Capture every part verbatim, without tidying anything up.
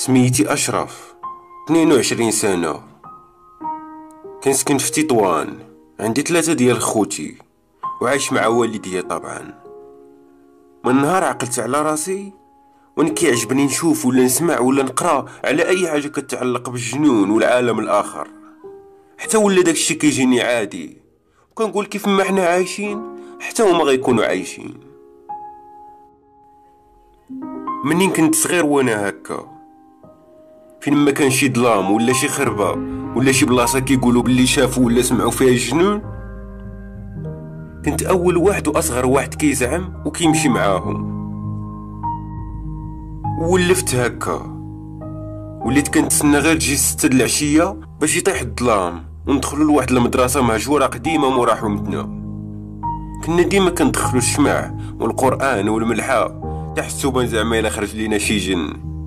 سميتي أشرف، اثنين وعشرين سنة، كنسكن في تطوان. عندي ثلاثة ديال خوتي وعايش مع والديا طبعا. من نهار عقلت على راسي وانا كيعجبني نشوف ولا نسمع ولا نقرا على اي حاجه كتعلق بالجنون والعالم الاخر، حتى ولا داكشي كيجيني عادي، وكنقول كيف ما حنا عايشين حتى هما غيكونوا عايشين. منين كنت صغير وانا هكا، فين ما كان شي ظلام ولا شي خربه ولا شي بلاصه كيقولوا باللي شافوا ولا سمعوا فيها الجنون، كنت اول واحد واصغر واحد كيزعم وكيمشي معاهم. ولفت هكا، وليت كنتسنى غير تجي ستة د العشيه باش يطيح الظلام وندخلوا لواحد المدرسه مهجوره قديمه مورا حومتنا. كنا ديما كندخلوا الشمع والقران والملحه تحسبا زعما الا خرج لينا شي جن.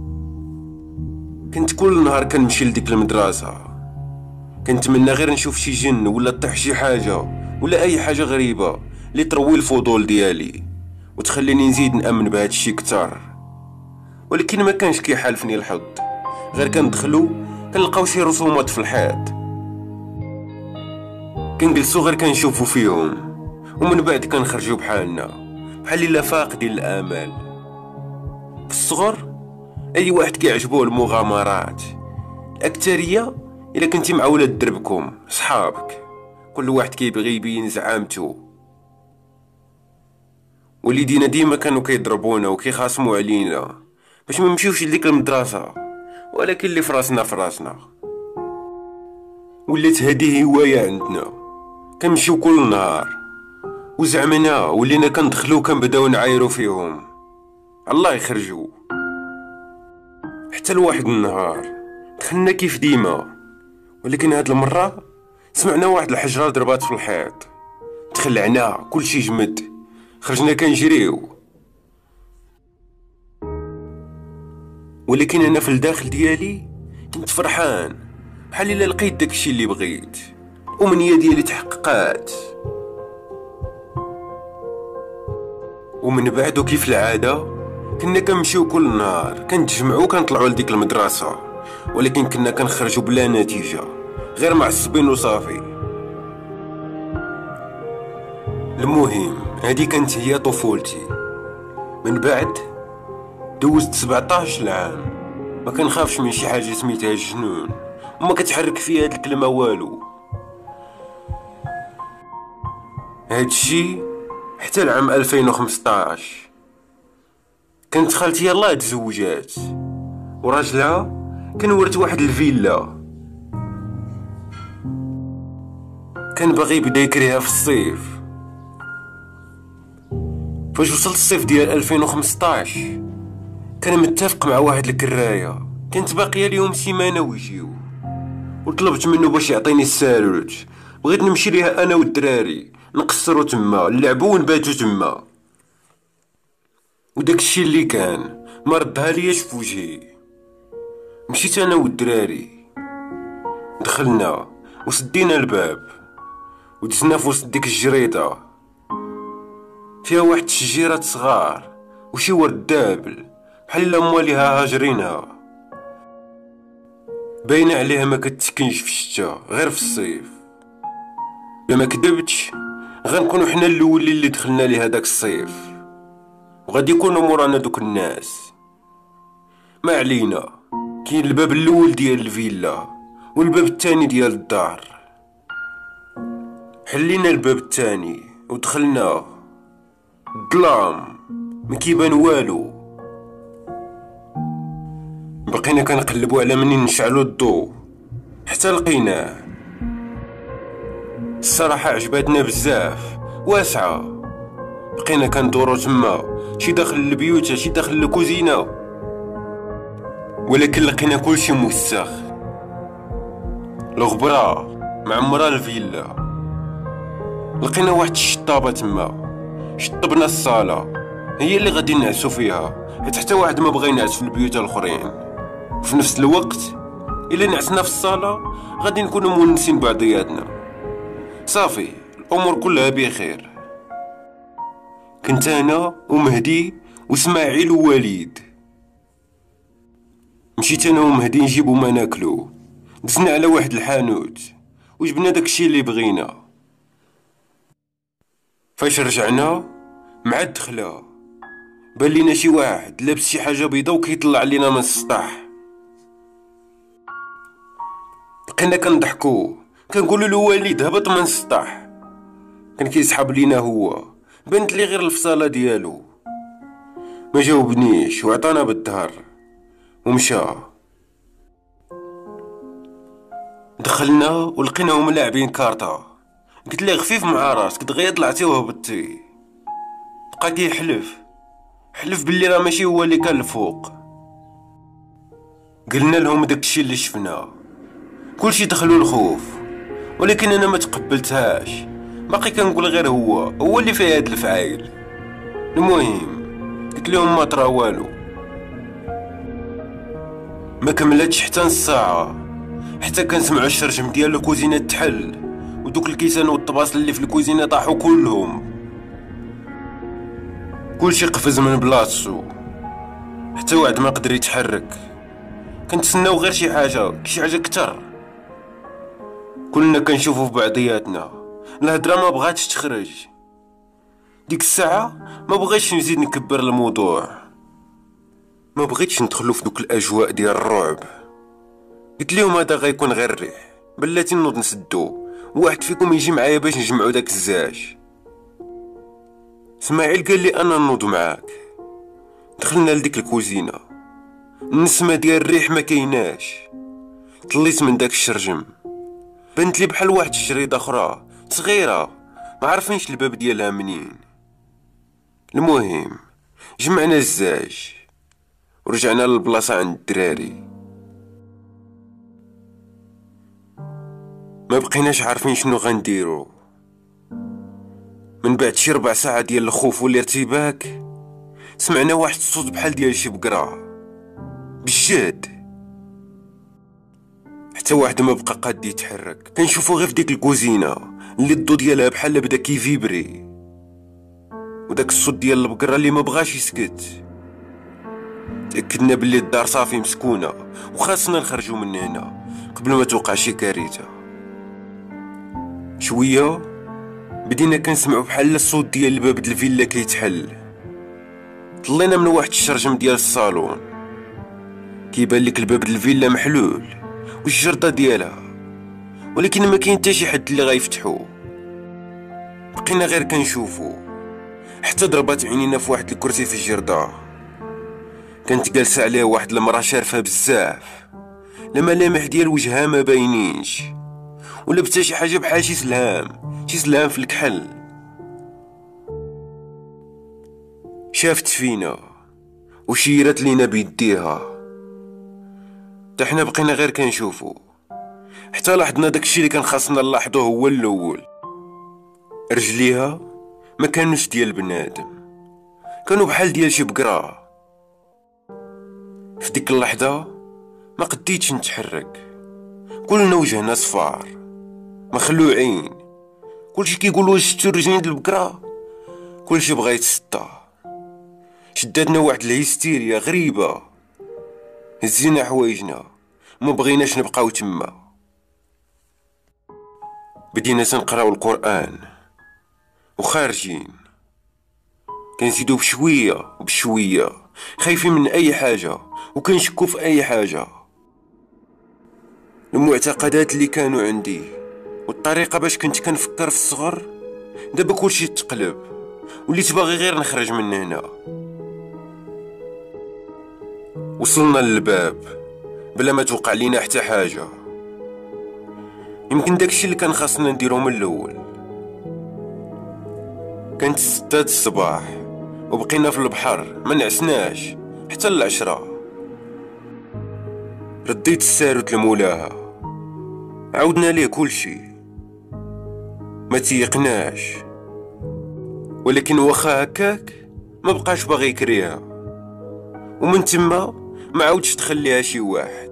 كنت كل نهار كنمشي لديك المدرسه، كنتمنى غير نشوف شي جن ولا طيح شي حاجه ولا اي حاجه غريبه اللي تروي الفضول ديالي وتخليني نزيد نامن بهذا الشيء كتر. ولكن ما كانش كيحالفني الحظ، غير كندخلو كنلقاو شي رسومات في الحيط، كنجلسو غير كنشوفو فيهم، ومن بعد كنخرجو بحالنا بحال الا فاقدين الامل. في الصغر اي واحد كيعجبوه المغامرات، الاكثريه الا كنتي مع ولاد دربكم صحابك، كل واحد كيبغي يبين زعامته. والدينا ديما كانوا كيضربونا وكيخاصموا علينا باش ما نمشيوش لديك المدرسه، ولكن اللي فراسنا فراسنا. ولات هذه هوايه عندنا، كنمشيو كل نهار، وزعمنا ولينا كندخلو كنبداو نعايرو فيهم الله يخرجوا. حتى لواحد النهار دخلنا كيف ديما، ولكن هاد المره سمعنا واحد الحجره ضربات في الحيط، تخلعنا كلشي جمد، خرجنا كنجريو. ولكن انا في الداخل ديالي كنت فرحان بحال الا لقيت داكشي اللي بغيت، ومنيه ديالي تحققات. ومن بعد كيف العاده كنا كنمشيو كل نهار، كنتجمعو كنطلعو لديك المدرسه، ولكن كنا كنخرجو بلا نتيجه، غير معصبين وصافي. المهم هادي كانت هي طفولتي. من بعد دوزت سبعطاش العام ما كنخافش من شي حاجه سميتها الجنون، وما كتحرك فيها هاد الكلمه والو. هادشي حتى العام ألفين وخمسطاش كانت خالتي يلاه تزوجات، وراجلها كان ورث واحد الفيلا، كان باغي يبدا يكريها في الصيف. فاش وصلت الصيف ديال ألفين وخمسطاش كان متفق مع واحد الكرايه، كانت باقيه اليوم سيمانه ويجيو، وطلبت منه باش يعطيني السالوت. بغيت نمشي ليها انا والدراري، نقصروا تما، نلعبوا ونباتوا تما. وداك الشيء اللي كان ما ردها لياش في وجهي. مشيت انا والدراري، دخلنا وسدينا الباب ودزنا في وسط ديك الجريده، فيها واحد الشجيرات صغار وشي ورد دابل بحال الا مواليها هاجرينها، باينه عليها ما كتسكنش في الشتا غير في الصيف. بما كدبتش غنكونوا حنا الاولين اللي دخلنا ليها داك الصيف، وغادي يكونوا مورانا دوك الناس. ما علينا، كاين الباب الاول ديال الفيلا والباب الثاني ديال الدار. حلينا الباب الثاني ودخلنا، الظلام ما كيبان والو. بقينا كنقلبوا على منين نشعلوا الضوء حتى لقيناه. الصراحه عجبتنا بزاف، واسعه. بقينا كندورو تما، شي داخل البيوت شي داخل الكوزينه، ولكن لقينا كلشي موسخ، الغبره معمره الفيلا. لقينا واحد الشطابه تما، شطبنا الصاله هي اللي غادي نعسو فيها، حيت حتى واحد ما بغى ينعس في البيوت الاخرين. وفي نفس الوقت الا نعسنا في الصاله غادي نكونوا مونسين بعضياتنا. صافي الامور كلها بخير. كنت انا ومهدي واسماعيل ووليد. مشيت انا ومهدي نجيبو ما ناكلو. دزنا على واحد الحانوت وجبنا داكشي اللي بغينا. فاش رجعنا مع الدخله بان لينا شي واحد لابس شي حاجه بيضا وكيطلع علينا من السطح. بقينا كنضحكو كنقولوا له وليد هبط من السطح. كان كيسحب لينا هو، بانت لي غير الفصاله ديالو. ما جاوبنيش وعطانا بالظهر ومشى. دخلنا ولقيناهم لاعبين كارطه. قلت ليه خفيف مع راسك دغيا طلعتي وهبطتي. بقى كيحلف حلف باللي راه ماشي هو اللي كان الفوق. قلنا لهم داكشي اللي شفنا. كلشي دخلوا الخوف، ولكن انا ما تقبلتهاش. باقي كنقول غير هو هو اللي فيه هاد الفعايل. المهم قلت لهم ما طرا والو. ما كملتش حتى نص ساعه حتى كنسمعوا الشرجم ديال الكوزينه تحل، ودوك الكيسان والطباص اللي في الكوزينه طاحوا كلهم. كلشي قفز من بلاصتو، حتى واحد ما قدر يتحرك. كنتسناو غير شي حاجه شي حاجه كتر. كلنا كنشوفو في بعضياتنا. الهضره ما بغاتش تخرج. ديك الساعه ما بغيتش نزيد نكبر الموضوع، ما بغيتش ندخلو في دوك الاجواء ديال الرعب. قلت لهم هذا غيكون غير الريح، بلاتي نوض نسدو، واحد فيكم يجي معايا باش نجمعو داك الزاج. اسماعيل قال لي انا نوض معاك. دخلنا لديك الكوزينه، النسمه ديال الريح ما كايناش. طليت من داك الشرجم، بنت لي بحال واحد الشريطه اخرى صغيره ما عارفينش الباب ديالها منين. المهم جمعنا الزاج ورجعنا للبلاصه عند الدراري. ما بقيناش عارفين شنو غنديرو. من بعد شي ربع ساعه ديال الخوف والارتباك سمعنا واحد الصوت بحال ديال شي بقره بجد. حتى واحد ما بقى قاد يتحرك. كنشوفو غير في ديك الكوزينه اللي الضو ديالها بحال بدا كيفيبري، وداك الصوت ديال البقره اللي ما بغاش يسكت. تاكدنا بلي الدار صافي مسكونه وخاصنا نخرجوا من هنا قبل ما توقع شي كارثه. شويه بدينا كنسمعوا بحال الصوت ديال الباب د الفيلا كيتحل. طلينا من واحد الشرجم ديال الصالون، كيبان لك الباب د الفيلا محلول والجرده ديالها، ولكن ما كاين حتى شي حد اللي غيفتحو. بقينا غير كنشوفو حتى ضربات عينينا في واحد الكرسي في الجرده. كانت جالسه عليه واحد المراه شارفه بزاف، لا ملامح ديال وجهها ما باينينش، ولبسه شي حاجه بحال شي سلهام شي سلهام في الكحل. شافت فينا وشيرت لينا بيديها. حتى حنا بقينا غير كنشوفو حتى لاحظنا داكشي اللي كان خاصنا نلاحظوه هو الاول. رجليها ما كانوش ديال بنادم، كانوا بحال ديال شي بقره. في ديك اللحظه ما قديتش نتحرك. كلنا وجهنا صفار مخلوعين. كلشي كيقول واش شفتو رجلين د البقره. كلشي بغا يتسطى. شداتنا واحد الهستيريا غريبه، هزينا حوايجنا ما بغيناش نبقاو تما. بدينا تنقراو القران وخارجين كنزيدو بشويه وبشويه، خايفين من اي حاجه وكنشكو في اي حاجه. المعتقدات اللي كانوا عندي والطريقه باش كنت كنفكر في الصغر دابا كلشي تقلب، وليت باغي غير نخرج من هنا. وصلنا للباب بلا ما توقع لينا حتى حاجه. يمكن داكشي اللي كان خاصنا نديرو من الاول. كانت ستة الصباح وبقينا في البحر ما نعسناش حتى العشرة. رديت الساروت لمولاها، عاودنا ليه كلشي، ما تيقناش، ولكن واخا هكاك ما بقاش باغي يكريها. ومن تما ما عاودش تخليها شي واحد.